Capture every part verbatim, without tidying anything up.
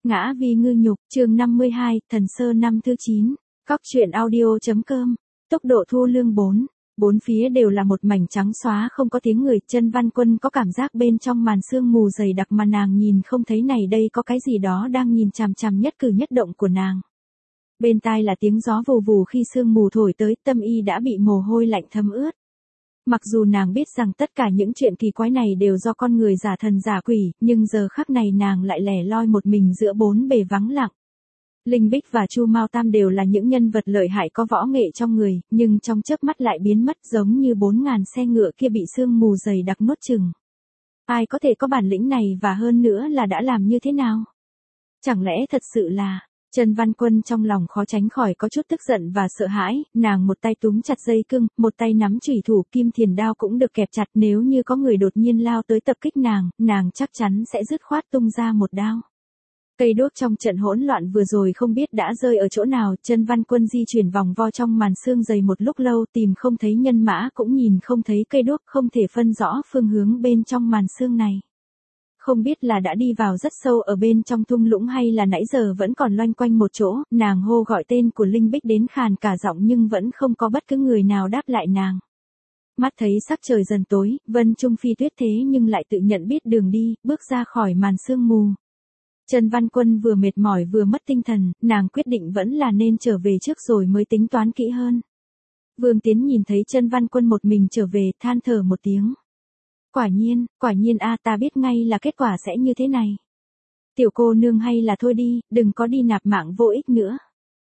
Ngã vì ngư nhục, chương năm mươi hai, Thần Sơ năm thứ chín. Cóc truyện audio.com. Tốc độ thu lương bốn. Bốn phía đều là một mảnh trắng xóa không có tiếng người. Chân Văn Quân có cảm giác bên trong màn sương mù dày đặc mà nàng nhìn không thấy này đây có cái gì đó đang nhìn chằm chằm nhất cử nhất động của nàng. Bên tai là tiếng gió vù vù khi sương mù thổi tới, tâm y đã bị mồ hôi lạnh thấm ướt. Mặc dù nàng biết rằng tất cả những chuyện kỳ quái này đều do con người giả thần giả quỷ, nhưng giờ khắc này nàng lại lẻ loi một mình giữa bốn bề vắng lặng. Linh Bích và Chu Mao Tam đều là những nhân vật lợi hại có võ nghệ trong người, nhưng trong chớp mắt lại biến mất giống như bốn ngàn xe ngựa kia bị sương mù dày đặc nuốt chửng. Ai có thể có bản lĩnh này và hơn nữa là đã làm như thế nào? Chẳng lẽ thật sự là... Chân Văn Quân trong lòng khó tránh khỏi có chút tức giận và sợ hãi, nàng một tay túm chặt dây cưng, một tay nắm chủy thủ, kim thiền đao cũng được kẹp chặt, nếu như có người đột nhiên lao tới tập kích nàng, nàng chắc chắn sẽ dứt khoát tung ra một đao. Cây đuốc trong trận hỗn loạn vừa rồi không biết đã rơi ở chỗ nào, Chân Văn Quân di chuyển vòng vo trong màn sương dày một lúc lâu, tìm không thấy nhân mã cũng nhìn không thấy cây đuốc, không thể phân rõ phương hướng bên trong màn sương này. Không biết là đã đi vào rất sâu ở bên trong thung lũng hay là nãy giờ vẫn còn loanh quanh một chỗ, nàng hô gọi tên của Linh Bích đến khàn cả giọng nhưng vẫn không có bất cứ người nào đáp lại nàng. Mắt thấy sắc trời dần tối, Vân Trung Phi Tuyết thế nhưng lại tự nhận biết đường đi, bước ra khỏi màn sương mù. Chân Văn Quân vừa mệt mỏi vừa mất tinh thần, nàng quyết định vẫn là nên trở về trước rồi mới tính toán kỹ hơn. Vương Tiến nhìn thấy Chân Văn Quân một mình trở về, than thở một tiếng. Quả nhiên, quả nhiên a ta biết ngay là kết quả sẽ như thế này. Tiểu cô nương hay là thôi đi, đừng có đi nạp mạng vô ích nữa.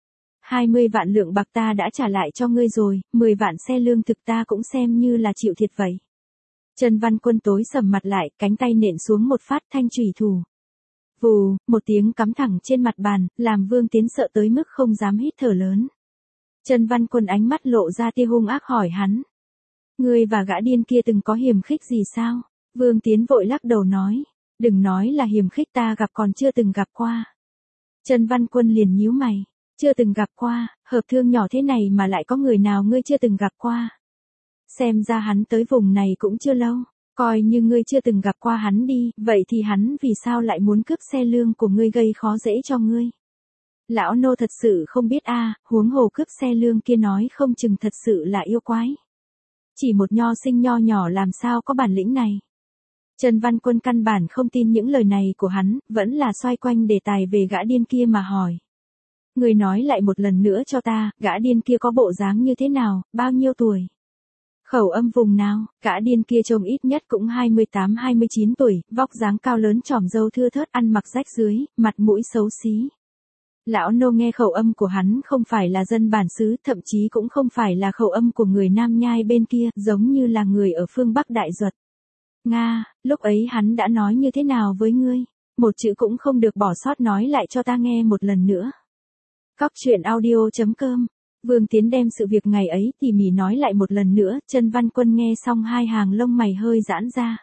hai mươi vạn lượng bạc ta đã trả lại cho ngươi rồi, mười vạn xe lương thực ta cũng xem như là chịu thiệt vậy. Chân Văn Quân tối sầm mặt lại, cánh tay nện xuống một phát thanh chủy thủ. Vù, một tiếng cắm thẳng trên mặt bàn, làm Vương Tiến sợ tới mức không dám hít thở lớn. Chân Văn Quân ánh mắt lộ ra tia hung ác hỏi hắn. Ngươi và gã điên kia từng có hiềm khích gì sao? Vương Tiến vội lắc đầu nói. Đừng nói là hiềm khích, ta gặp còn chưa từng gặp qua. Chân Văn Quân liền nhíu mày. Chưa từng gặp qua, hợp thương nhỏ thế này mà lại có người nào ngươi chưa từng gặp qua. Xem ra hắn tới vùng này cũng chưa lâu. Coi như ngươi chưa từng gặp qua hắn đi, vậy thì hắn vì sao lại muốn cướp xe lương của ngươi gây khó dễ cho ngươi? Lão nô thật sự không biết a, huống hồ cướp xe lương kia nói không chừng thật sự là yêu quái. Chỉ một nho sinh nho nhỏ làm sao có bản lĩnh này. Chân Văn Quân căn bản không tin những lời này của hắn, vẫn là xoay quanh đề tài về gã điên kia mà hỏi. Người nói lại một lần nữa cho ta, gã điên kia có bộ dáng như thế nào, bao nhiêu tuổi? Khẩu âm vùng nào, gã điên kia trông ít nhất cũng hai mươi tám hai mươi chín tuổi, vóc dáng cao lớn trỏm râu thưa thớt, ăn mặc rách rưới, mặt mũi xấu xí. Lão nô nghe khẩu âm của hắn không phải là dân bản xứ, thậm chí cũng không phải là khẩu âm của người Nam Nhai bên kia, giống như là người ở phương Bắc Đại Duật. Nga, lúc ấy hắn đã nói như thế nào với ngươi? Một chữ cũng không được bỏ sót, nói lại cho ta nghe một lần nữa. Cóc truyện audio.com. Vương Tiến đem sự việc ngày ấy tỉ mỉ nói lại một lần nữa, Chân Văn Quân nghe xong hai hàng lông mày hơi giãn ra.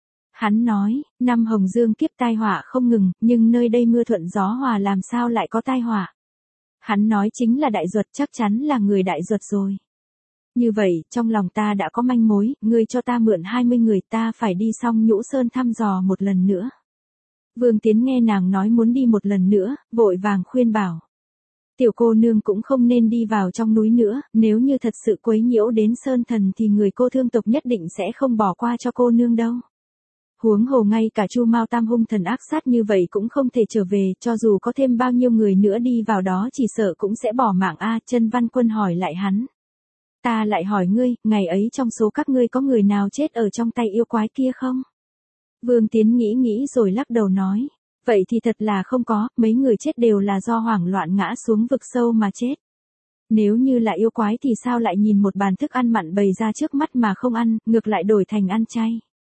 Hắn nói, năm Hồng Dương kiếp tai họa không ngừng, nhưng nơi đây mưa thuận gió hòa làm sao lại có tai họa. Hắn nói chính là Đại Duật, chắc chắn là người Đại Duật rồi. Như vậy, trong lòng ta đã có manh mối, ngươi cho ta mượn hai mươi người, ta phải đi xong Nhũ Sơn thăm dò một lần nữa. Vương Tiến nghe nàng nói muốn đi một lần nữa, vội vàng khuyên bảo. Tiểu cô nương cũng không nên đi vào trong núi nữa, nếu như thật sự quấy nhiễu đến Sơn Thần thì người cô thương tộc nhất định sẽ không bỏ qua cho cô nương đâu. Huống hồ ngay cả Chu Mao Tam hung thần ác sát như vậy cũng không thể trở về, cho dù có thêm bao nhiêu người nữa đi vào đó chỉ sợ cũng sẽ bỏ mạng a. Chân Văn Quân hỏi lại hắn. Ta lại hỏi ngươi, ngày ấy trong số các ngươi có người nào chết ở trong tay yêu quái kia không? Vương Tiến nghĩ nghĩ rồi lắc đầu nói. Vậy thì thật là không có, mấy người chết đều là do hoảng loạn ngã xuống vực sâu mà chết. Nếu như là yêu quái thì sao lại nhìn một bàn thức ăn mặn bày ra trước mắt mà không ăn, ngược lại đổi thành ăn chay.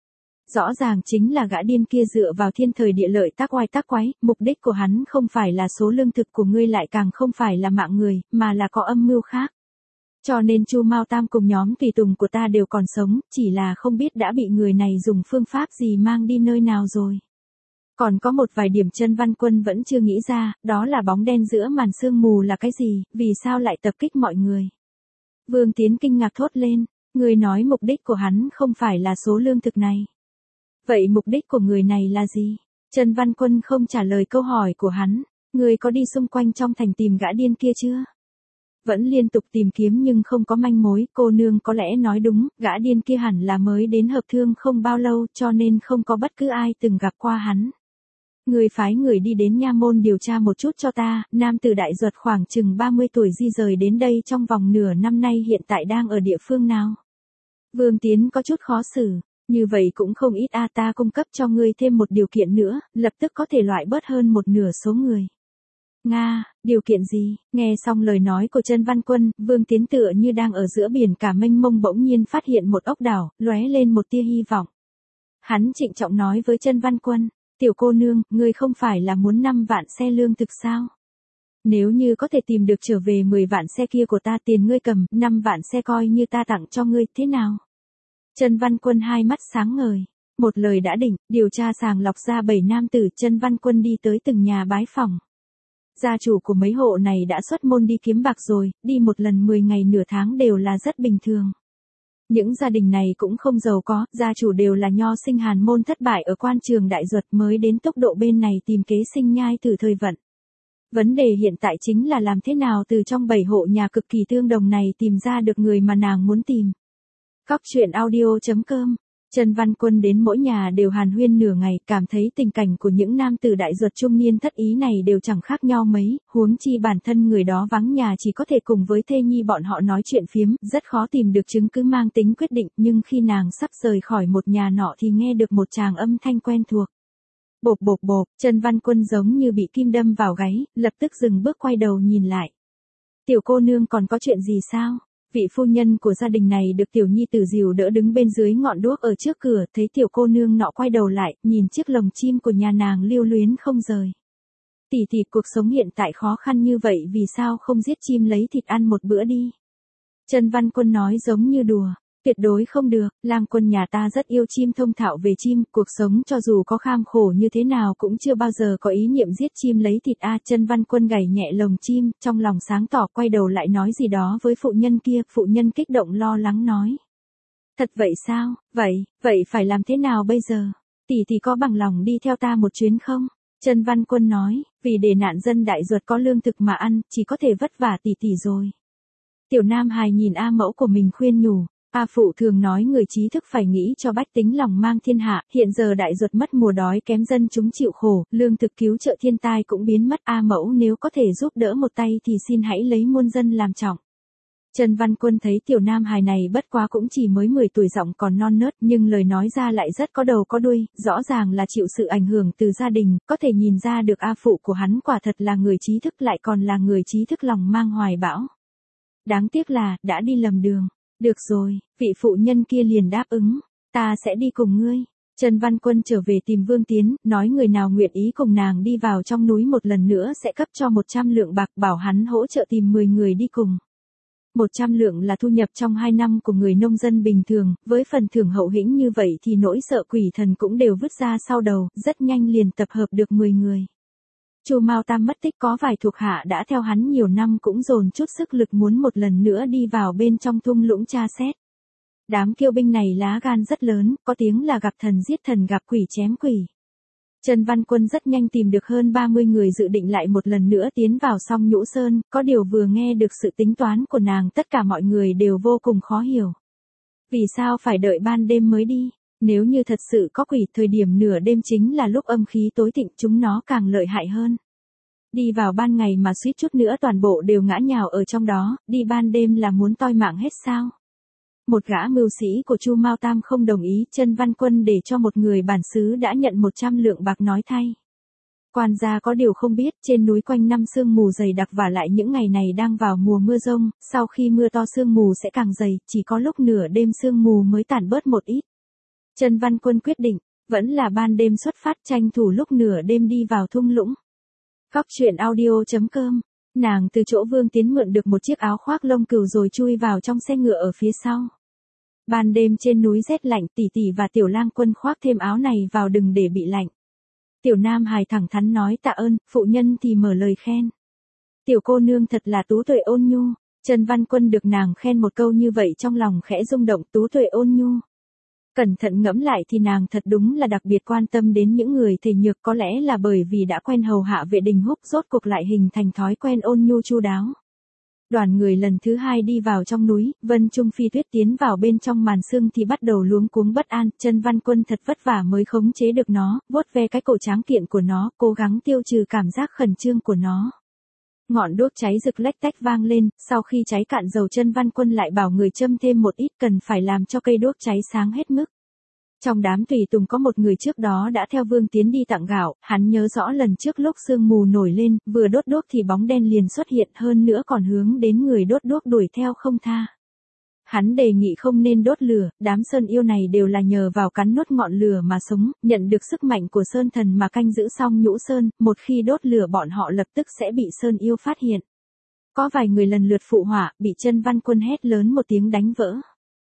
Rõ ràng chính là gã điên kia dựa vào thiên thời địa lợi tác oai tác quái, mục đích của hắn không phải là số lương thực của ngươi, lại càng không phải là mạng người, mà là có âm mưu khác. Cho nên Chu Mao Tam cùng nhóm tùy tùng của ta đều còn sống, chỉ là không biết đã bị người này dùng phương pháp gì mang đi nơi nào rồi. Còn có một vài điểm Chân Văn Quân vẫn chưa nghĩ ra, đó là bóng đen giữa màn sương mù là cái gì, vì sao lại tập kích mọi người. Vương Tiến kinh ngạc thốt lên, người nói mục đích của hắn không phải là số lương thực này. Vậy mục đích của người này là gì? Trần Văn Quân không trả lời câu hỏi của hắn. Ngươi có đi xung quanh trong thành tìm gã điên kia chưa? Vẫn liên tục tìm kiếm nhưng không có manh mối, cô nương có lẽ nói đúng, gã điên kia hẳn là mới đến Hợp Thương không bao lâu cho nên không có bất cứ ai từng gặp qua hắn. Người phái người đi đến nha môn điều tra một chút cho ta, nam tử Đại Duật khoảng chừng ba mươi tuổi di rời đến đây trong vòng nửa năm nay hiện tại đang ở địa phương nào? Vương Tiến có chút khó xử, như vậy cũng không ít a ta cung cấp cho ngươi thêm một điều kiện nữa, lập tức có thể loại bớt hơn một nửa số người. Nga, điều kiện gì? Nghe xong lời nói của Trần Văn Quân, Vương Tiến tựa như đang ở giữa biển cả mênh mông bỗng nhiên phát hiện một ốc đảo, lóe lên một tia hy vọng. Hắn trịnh trọng nói với Trần Văn Quân, tiểu cô nương, ngươi không phải là muốn năm vạn xe lương thực sao? Nếu như có thể tìm được trở về mười vạn xe kia của ta tiền ngươi cầm, năm vạn xe coi như ta tặng cho ngươi, thế nào? Trần Văn Quân hai mắt sáng ngời. Một lời đã định, điều tra sàng lọc ra bảy nam tử, Trần Văn Quân đi tới từng nhà bái phỏng. Gia chủ của mấy hộ này đã xuất môn đi kiếm bạc rồi, đi một lần mười ngày nửa tháng đều là rất bình thường. Những gia đình này cũng không giàu có, gia chủ đều là nho sinh hàn môn thất bại ở quan trường Đại Duật mới đến tốc độ bên này tìm kế sinh nhai từ thời vận. Vấn đề hiện tại chính là làm thế nào từ trong bảy hộ nhà cực kỳ tương đồng này tìm ra được người mà nàng muốn tìm. Cóc truyện audio chấm com. Trần Văn Quân đến mỗi nhà đều hàn huyên nửa ngày, cảm thấy tình cảnh của những nam tử Đại Duật trung niên thất ý này đều chẳng khác nhau mấy, huống chi bản thân người đó vắng nhà chỉ có thể cùng với thê nhi bọn họ nói chuyện phiếm, rất khó tìm được chứng cứ mang tính quyết định, nhưng khi nàng sắp rời khỏi một nhà nọ thì nghe được một tràng âm thanh quen thuộc. Bộp bộp bộp, Trần Văn Quân giống như bị kim đâm vào gáy, lập tức dừng bước quay đầu nhìn lại. Tiểu cô nương còn có chuyện gì sao? Vị phu nhân của gia đình này được tiểu nhi tử dìu đỡ đứng bên dưới ngọn đuốc ở trước cửa, thấy tiểu cô nương nọ quay đầu lại, nhìn chiếc lồng chim của nhà nàng lưu luyến không rời. Tỷ tỷ, cuộc sống hiện tại khó khăn như vậy vì sao không giết chim lấy thịt ăn một bữa đi? Trần Văn Quân nói giống như đùa. Tuyệt đối không được, lang quân nhà ta rất yêu chim, thông thạo về chim, cuộc sống cho dù có kham khổ như thế nào cũng chưa bao giờ có ý niệm giết chim lấy thịt a. Trần Văn Quân gảy nhẹ lồng chim, trong lòng sáng tỏ, quay đầu lại nói gì đó với phụ nhân kia, phụ nhân kích động lo lắng nói. Thật vậy sao, vậy, vậy phải làm thế nào bây giờ? Tỷ tỷ có bằng lòng đi theo ta một chuyến không? Trần Văn Quân nói, vì để nạn dân Đại Duật có lương thực mà ăn, chỉ có thể vất vả tỷ tỷ rồi. Tiểu Nam Hài nhìn A mẫu của mình khuyên nhủ. A phụ thường nói người trí thức phải nghĩ cho bách tính lòng mang thiên hạ, hiện giờ Đại Duật mất mùa đói kém dân chúng chịu khổ, lương thực cứu trợ thiên tai cũng biến mất. A mẫu nếu có thể giúp đỡ một tay thì xin hãy lấy muôn dân làm trọng. Trần Văn Quân thấy tiểu nam hài này bất quá cũng chỉ mới mười tuổi, giọng còn non nớt nhưng lời nói ra lại rất có đầu có đuôi, rõ ràng là chịu sự ảnh hưởng từ gia đình, có thể nhìn ra được A phụ của hắn quả thật là người trí thức, lại còn là người trí thức lòng mang hoài bão. Đáng tiếc là, đã đi lầm đường. Được rồi, vị phụ nhân kia liền đáp ứng, ta sẽ đi cùng ngươi. Trần Văn Quân trở về tìm Vương Tiến, nói người nào nguyện ý cùng nàng đi vào trong núi một lần nữa sẽ cấp cho một trăm lượng bạc, bảo hắn hỗ trợ tìm mười người đi cùng. một trăm lượng là thu nhập trong hai năm của người nông dân bình thường, với phần thưởng hậu hĩnh như vậy thì nỗi sợ quỷ thần cũng đều vứt ra sau đầu, rất nhanh liền tập hợp được mười người. Chu Mao Tam mất tích, có vài thuộc hạ đã theo hắn nhiều năm cũng dồn chút sức lực muốn một lần nữa đi vào bên trong thung lũng tra xét. Đám kiêu binh này lá gan rất lớn, có tiếng là gặp thần giết thần, gặp quỷ chém quỷ. Trần Văn Quân rất nhanh tìm được hơn ba mươi người dự định lại một lần nữa tiến vào Song Nhũ Sơn, có điều vừa nghe được sự tính toán của nàng tất cả mọi người đều vô cùng khó hiểu. Vì sao phải đợi ban đêm mới đi? Nếu như thật sự có quỷ, thời điểm nửa đêm chính là lúc âm khí tối thịnh, chúng nó càng lợi hại hơn. Đi vào ban ngày mà suýt chút nữa toàn bộ đều ngã nhào ở trong đó, đi ban đêm là muốn toi mạng hết sao? Một gã mưu sĩ của Chu Mao Tam không đồng ý, Trần Văn Quân để cho một người bản xứ đã nhận một trăm lượng bạc nói thay. Quan gia có điều không biết, trên núi quanh năm sương mù dày đặc và lại những ngày này đang vào mùa mưa rông, sau khi mưa to sương mù sẽ càng dày, chỉ có lúc nửa đêm sương mù mới tản bớt một ít. Trần Văn Quân quyết định, vẫn là ban đêm xuất phát, tranh thủ lúc nửa đêm đi vào thung lũng. Cóc truyện audio chấm com. Nàng từ chỗ Vương Tiến mượn được một chiếc áo khoác lông cừu rồi chui vào trong xe ngựa ở phía sau. Ban đêm trên núi rét lạnh, tỷ tỷ và tiểu lang quân khoác thêm áo này vào đừng để bị lạnh. Tiểu Nam hài thẳng thắn nói tạ ơn, phụ nhân thì mở lời khen. Tiểu cô nương thật là tú tuệ ôn nhu. Trần Văn Quân được nàng khen một câu như vậy trong lòng khẽ rung động, tú tuệ ôn nhu. Cẩn thận ngẫm lại thì nàng thật đúng là đặc biệt quan tâm đến những người thể nhược, có lẽ là bởi vì đã quen hầu hạ vệ đình húc rốt cuộc lại hình thành thói quen ôn nhu chu đáo. Đoàn người lần thứ hai đi vào trong núi, Vân Trung Phi Tuyết tiến vào bên trong màn sương thì bắt đầu luống cuống bất an, Chân Văn Quân thật vất vả mới khống chế được nó, vuốt ve cái cổ tráng kiện của nó, cố gắng tiêu trừ cảm giác khẩn trương của nó. Ngọn đuốc cháy rực lách tách vang lên, sau khi cháy cạn dầu Chân Văn Quân lại bảo người châm thêm một ít, cần phải làm cho cây đuốc cháy sáng hết mức. Trong đám tùy tùng có một người trước đó đã theo Vương Tiến đi tặng gạo, hắn nhớ rõ lần trước lúc sương mù nổi lên, vừa đốt đuốc thì bóng đen liền xuất hiện, hơn nữa còn hướng đến người đốt đuốc đuổi theo không tha. Hắn đề nghị không nên đốt lửa, đám sơn yêu này đều là nhờ vào cắn nuốt ngọn lửa mà sống, nhận được sức mạnh của sơn thần mà canh giữ xong nhũ sơn, một khi đốt lửa bọn họ lập tức sẽ bị sơn yêu phát hiện. Có vài người lần lượt phụ họa, bị Chân Văn Quân hét lớn một tiếng đánh vỡ.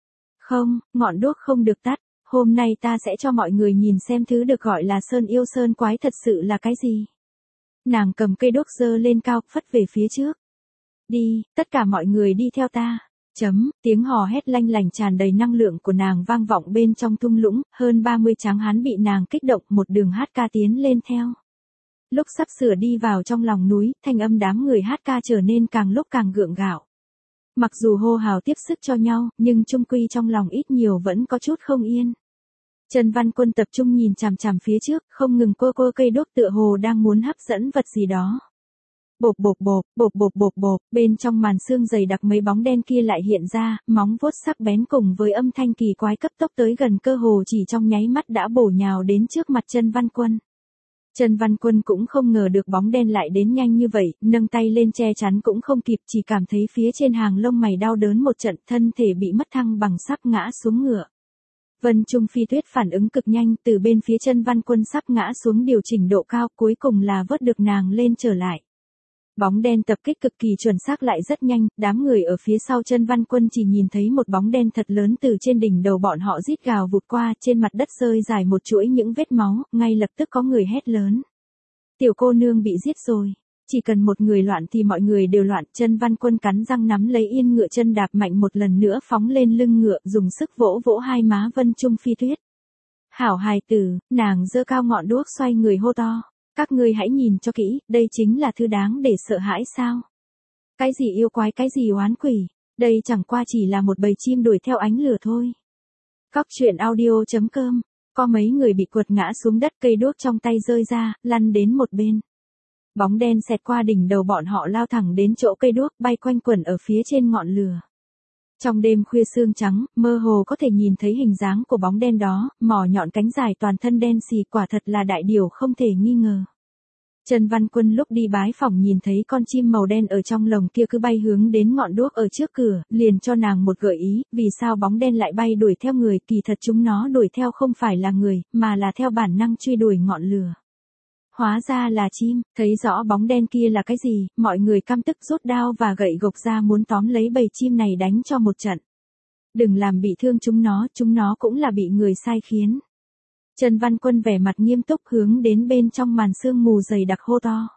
Không, ngọn đuốc không được tắt. Hôm nay ta sẽ cho mọi người nhìn xem thứ được gọi là sơn yêu sơn quái thật sự là cái gì. Nàng cầm cây đuốc giơ lên cao, phất về phía trước. Đi, tất cả mọi người đi theo ta. Chấm, tiếng hò hét lanh lành tràn đầy năng lượng của nàng vang vọng bên trong thung lũng, hơn ba mươi tráng hán bị nàng kích động một đường hát ca tiến lên theo. Lúc sắp sửa đi vào trong lòng núi, thanh âm đám người hát ca trở nên càng lúc càng gượng gạo. Mặc dù hô hào tiếp sức cho nhau, nhưng chung quy trong lòng ít nhiều vẫn có chút không yên. Chân Văn Quân tập trung nhìn chằm chằm phía trước, không ngừng cô cô cây đuốc tựa hồ đang muốn hấp dẫn vật gì đó. Bộp bộp bộp, bộp bộp bộp bộp, bên trong màn sương dày đặc mấy bóng đen kia lại hiện ra, móng vuốt sắc bén cùng với âm thanh kỳ quái cấp tốc tới gần, cơ hồ chỉ trong nháy mắt đã bổ nhào đến trước mặt Chân Văn Quân. Chân Văn Quân cũng không ngờ được bóng đen lại đến nhanh như vậy, nâng tay lên che chắn cũng không kịp, chỉ cảm thấy phía trên hàng lông mày đau đớn một trận, thân thể bị mất thăng bằng sắp ngã xuống ngựa. Vân Trung Phi Tuyết phản ứng cực nhanh, từ bên phía Chân Văn Quân sắp ngã xuống điều chỉnh độ cao, cuối cùng là vớt được nàng lên trở lại. Bóng đen tập kích cực kỳ chuẩn xác lại rất nhanh, đám người ở phía sau Chân Văn Quân chỉ nhìn thấy một bóng đen thật lớn từ trên đỉnh đầu bọn họ rít gào vụt qua, trên mặt đất rơi dài một chuỗi những vết máu, ngay lập tức có người hét lớn. Tiểu cô nương bị giết rồi. Chỉ cần một người loạn thì mọi người đều loạn. Chân Văn Quân cắn răng nắm lấy yên ngựa, chân đạp mạnh một lần nữa phóng lên lưng ngựa, dùng sức vỗ vỗ hai má Vân Trung Phi Tuyết. Hảo hài tử, nàng giơ cao ngọn đuốc xoay người hô to. Các ngươi hãy nhìn cho kỹ, đây chính là thứ đáng để sợ hãi sao? Cái gì yêu quái, cái gì oán quỷ, đây chẳng qua chỉ là một bầy chim đuổi theo ánh lửa thôi. Cóc truyện audio chấm com, có mấy người bị quật ngã xuống đất, cây đuốc trong tay rơi ra, lăn đến một bên. Bóng đen xẹt qua đỉnh đầu bọn họ lao thẳng đến chỗ cây đuốc, bay quanh quẩn ở phía trên ngọn lửa. Trong đêm khuya sương trắng, mơ hồ có thể nhìn thấy hình dáng của bóng đen đó, mỏ nhọn cánh dài toàn thân đen xì, quả thật là đại điều không thể nghi ngờ. Chân Văn Quân lúc đi bái phỏng nhìn thấy con chim màu đen ở trong lồng kia cứ bay hướng đến ngọn đuốc ở trước cửa, liền cho nàng một gợi ý, vì sao bóng đen lại bay đuổi theo người, kỳ thật chúng nó đuổi theo không phải là người, mà là theo bản năng truy đuổi ngọn lửa. Hóa ra là chim, thấy rõ bóng đen kia là cái gì, mọi người căm tức rút đao và gậy gộc ra muốn tóm lấy bầy chim này đánh cho một trận. Đừng làm bị thương chúng nó, chúng nó cũng là bị người sai khiến. Chân Văn Quân vẻ mặt nghiêm túc hướng đến bên trong màn sương mù dày đặc hô to.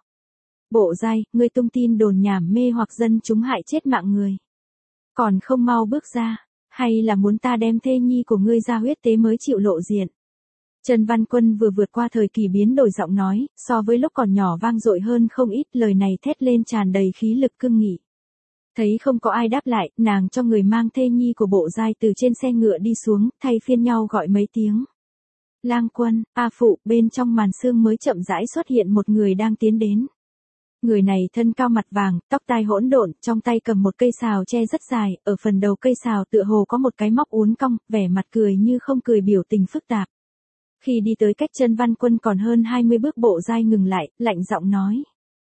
Bộ Giai, ngươi tung tin đồn nhảm mê hoặc dân chúng hại chết mạng người. Còn không mau bước ra, hay là muốn ta đem thê nhi của ngươi ra huyết tế mới chịu lộ diện. Chân Văn Quân vừa vượt qua thời kỳ biến đổi giọng nói, so với lúc còn nhỏ vang dội hơn không ít, lời này thét lên tràn đầy khí lực cương nghị. Thấy không có ai đáp lại, nàng cho người mang thê nhi của Bộ Giai từ trên xe ngựa đi xuống, thay phiên nhau gọi mấy tiếng. Lang Quân, A Phụ, bên trong màn sương mới chậm rãi xuất hiện một người đang tiến đến. Người này thân cao mặt vàng, tóc tai hỗn độn, trong tay cầm một cây sào tre rất dài, ở phần đầu cây sào tựa hồ có một cái móc uốn cong, vẻ mặt cười như không cười, biểu tình phức tạp. Khi đi tới cách Chân Văn Quân còn hơn hai mươi bước, Bộ Giai ngừng lại, lạnh giọng nói.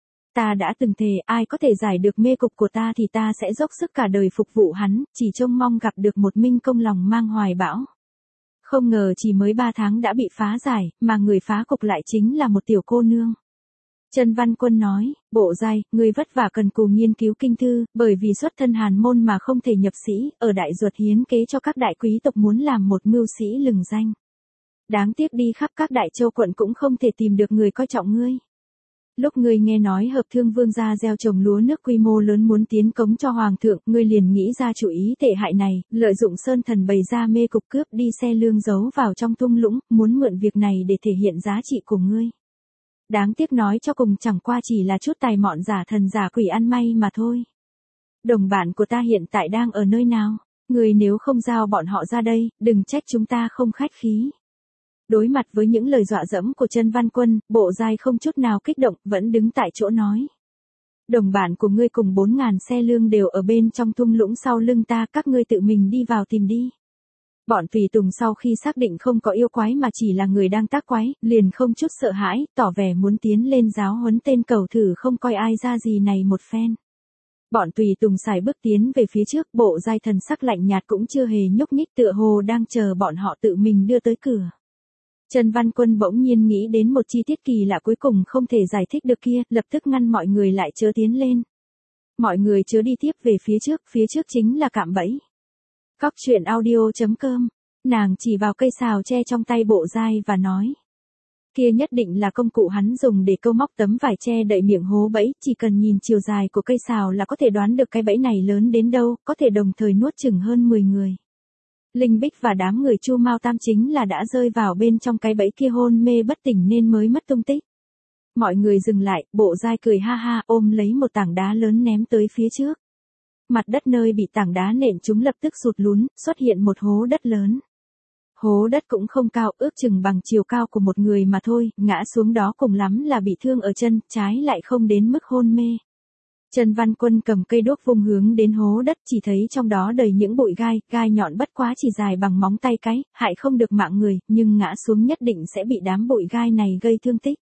Ta đã từng thề, ai có thể giải được mê cục của ta thì ta sẽ dốc sức cả đời phục vụ hắn, chỉ trông mong gặp được một minh công lòng mang hoài bão. Không ngờ chỉ mới ba tháng đã bị phá giải, mà người phá cục lại chính là một tiểu cô nương. Chân Văn Quân nói, Bộ Giai, người vất vả cần cù nghiên cứu kinh thư, bởi vì xuất thân hàn môn mà không thể nhập sĩ, ở đại ruột hiến kế cho các đại quý tộc muốn làm một mưu sĩ lừng danh. Đáng tiếc đi khắp các đại châu quận cũng không thể tìm được người coi trọng ngươi. Lúc ngươi nghe nói hợp thương vương gia gieo trồng lúa nước quy mô lớn muốn tiến cống cho hoàng thượng, ngươi liền nghĩ ra chủ ý tệ hại này, lợi dụng sơn thần bày ra mê cục cướp đi xe lương giấu vào trong thung lũng, muốn mượn việc này để thể hiện giá trị của ngươi. Đáng tiếc nói cho cùng chẳng qua chỉ là chút tài mọn giả thần giả quỷ ăn may mà thôi. Đồng bạn của ta hiện tại đang ở nơi nào? Ngươi nếu không giao bọn họ ra đây, đừng trách chúng ta không khách khí. Đối mặt với những lời dọa dẫm của Chân Văn Quân, Bộ Giai không chút nào kích động, vẫn đứng tại chỗ nói. Đồng bạn của ngươi cùng bốn ngàn xe lương đều ở bên trong thung lũng sau lưng ta, các ngươi tự mình đi vào tìm đi. Bọn tùy tùng sau khi xác định không có yêu quái mà chỉ là người đang tác quái, liền không chút sợ hãi, tỏ vẻ muốn tiến lên giáo huấn tên cầu thử không coi ai ra gì này một phen. Bọn tùy tùng xài bước tiến về phía trước, Bộ Giai thần sắc lạnh nhạt cũng chưa hề nhúc nhích, tựa hồ đang chờ bọn họ tự mình đưa tới cửa. Chân Văn Quân bỗng nhiên nghĩ đến một chi tiết kỳ lạ cuối cùng không thể giải thích được kia, lập tức ngăn mọi người lại chớ tiến lên. Mọi người chớ đi tiếp về phía trước, phía trước chính là cạm bẫy. Cóc truyện audio chấm com, nàng chỉ vào cây sào tre trong tay Bộ Giai và nói. Kia nhất định là công cụ hắn dùng để câu móc tấm vải che đậy miệng hố bẫy, chỉ cần nhìn chiều dài của cây sào là có thể đoán được cái bẫy này lớn đến đâu, có thể đồng thời nuốt chửng hơn mười người. Linh Bích và đám người Chu Mao Tam chính là đã rơi vào bên trong cái bẫy kia hôn mê bất tỉnh nên mới mất tung tích. Mọi người dừng lại, Bộ Giai cười ha ha ôm lấy một tảng đá lớn ném tới phía trước. Mặt đất nơi bị tảng đá nện chúng lập tức sụt lún, xuất hiện một hố đất lớn. Hố đất cũng không cao, ước chừng bằng chiều cao của một người mà thôi, ngã xuống đó cùng lắm là bị thương ở chân, trái lại không đến mức hôn mê. Chân Văn Quân cầm cây đuốc vung hướng đến hố đất, chỉ thấy trong đó đầy những bụi gai, gai nhọn bất quá chỉ dài bằng móng tay cái, hại không được mạng người, nhưng ngã xuống nhất định sẽ bị đám bụi gai này gây thương tích.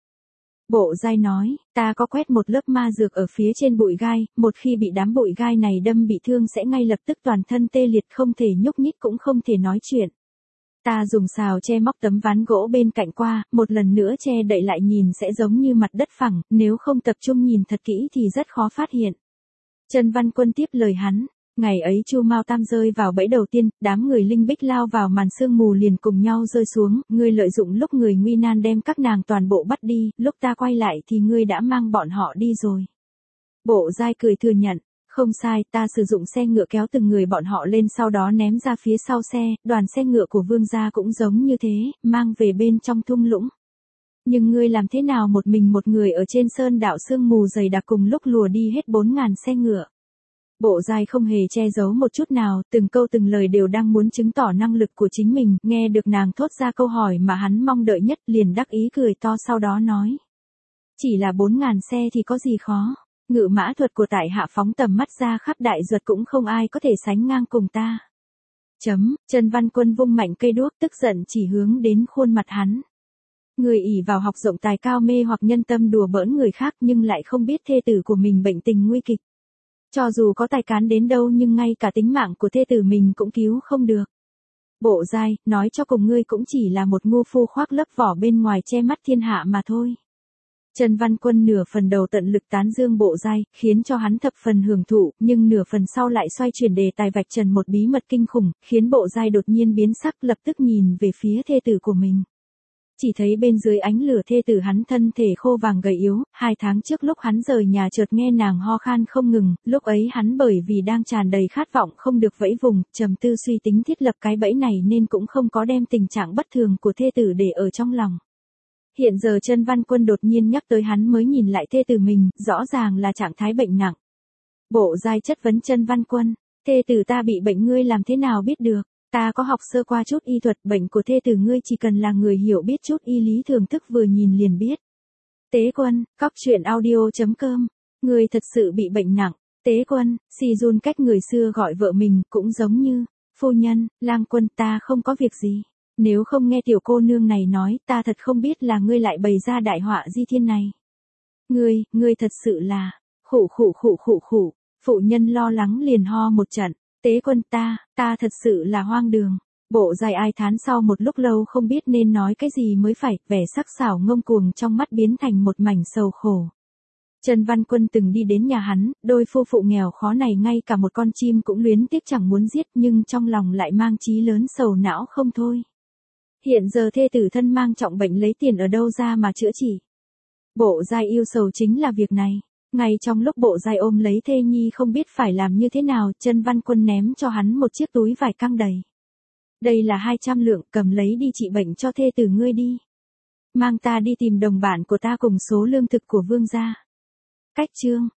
Bộ Giai nói, ta có quét một lớp ma dược ở phía trên bụi gai, một khi bị đám bụi gai này đâm bị thương sẽ ngay lập tức toàn thân tê liệt không thể nhúc nhích cũng không thể nói chuyện. Ta dùng xào che móc tấm ván gỗ bên cạnh qua, một lần nữa che đậy lại nhìn sẽ giống như mặt đất phẳng, nếu không tập trung nhìn thật kỹ thì rất khó phát hiện. Chân Văn Quân tiếp lời hắn, ngày ấy Chu Mao Tam rơi vào bẫy đầu tiên, đám người Linh Bích lao vào màn sương mù liền cùng nhau rơi xuống, ngươi lợi dụng lúc người nguy nan đem các nàng toàn bộ bắt đi, lúc ta quay lại thì ngươi đã mang bọn họ đi rồi. Bộ Giai cười thừa nhận. Không sai, ta sử dụng xe ngựa kéo từng người bọn họ lên sau đó ném ra phía sau xe, đoàn xe ngựa của vương gia cũng giống như thế, mang về bên trong thung lũng. Nhưng ngươi làm thế nào một mình một người ở trên sơn đảo sương mù dày đặc cùng lúc lùa đi hết bốn ngàn xe ngựa. Bộ Giai không hề che giấu một chút nào, từng câu từng lời đều đang muốn chứng tỏ năng lực của chính mình, nghe được nàng thốt ra câu hỏi mà hắn mong đợi nhất liền đắc ý cười to sau đó nói. Chỉ là bốn ngàn xe thì có gì khó. Ngự mã thuật của tại hạ phóng tầm mắt ra khắp đại duật cũng không ai có thể sánh ngang cùng ta. Chấm, Chân Văn Quân vung mạnh cây đuốc tức giận chỉ hướng đến khuôn mặt hắn. Người ỷ vào học rộng tài cao mê hoặc nhân tâm đùa bỡn người khác nhưng lại không biết thê tử của mình bệnh tình nguy kịch. Cho dù có tài cán đến đâu nhưng ngay cả tính mạng của thê tử mình cũng cứu không được. Bộ Giai, nói cho cùng ngươi cũng chỉ là một ngu phu khoác lớp vỏ bên ngoài che mắt thiên hạ mà thôi. Chân Văn Quân nửa phần đầu tận lực tán dương Bộ Giai, khiến cho hắn thập phần hưởng thụ, nhưng nửa phần sau lại xoay chuyển đề tài vạch trần một bí mật kinh khủng, khiến Bộ Giai đột nhiên biến sắc lập tức nhìn về phía thê tử của mình. Chỉ thấy bên dưới ánh lửa thê tử hắn thân thể khô vàng gầy yếu, hai tháng trước lúc hắn rời nhà chợt nghe nàng ho khan không ngừng, lúc ấy hắn bởi vì đang tràn đầy khát vọng không được vẫy vùng, trầm tư suy tính thiết lập cái bẫy này nên cũng không có đem tình trạng bất thường của thê tử để ở trong lòng. Hiện giờ Chân Văn Quân đột nhiên nhắc tới hắn mới nhìn lại thê tử mình, rõ ràng là trạng thái bệnh nặng. Bộ Giai chất vấn Chân Văn Quân, thê tử ta bị bệnh ngươi làm thế nào biết được, ta có học sơ qua chút y thuật, bệnh của thê tử ngươi chỉ cần là người hiểu biết chút y lý thường thức vừa nhìn liền biết. Tế Quân, cóc truyện audio chấm com, ngươi thật sự bị bệnh nặng, Tế Quân, Si Jun cách người xưa gọi vợ mình cũng giống như, phu nhân, lang quân ta không có việc gì. Nếu không nghe tiểu cô nương này nói, ta thật không biết là ngươi lại bày ra đại họa di thiên này. Ngươi, ngươi thật sự là, khụ khụ khụ khụ khụ, phụ nhân lo lắng liền ho một trận, Tế Quân ta, ta thật sự là hoang đường. Bộ Giai ai thán sau một lúc lâu không biết nên nói cái gì mới phải, vẻ sắc sảo ngông cuồng trong mắt biến thành một mảnh sầu khổ. Chân Văn Quân từng đi đến nhà hắn, đôi phu phụ nghèo khó này ngay cả một con chim cũng luyến tiếc chẳng muốn giết nhưng trong lòng lại mang chí lớn sầu não không thôi. Hiện giờ thê tử thân mang trọng bệnh lấy tiền ở đâu ra mà chữa trị. Bộ giai yêu sầu chính là việc này. Ngay trong lúc bộ giai ôm lấy thê nhi không biết phải làm như thế nào, Chân Văn Quân ném cho hắn một chiếc túi vải căng đầy. Đây là hai trăm lượng, cầm lấy đi trị bệnh cho thê tử ngươi đi. Mang ta đi tìm đồng bạn của ta cùng số lương thực của vương gia. Cách chương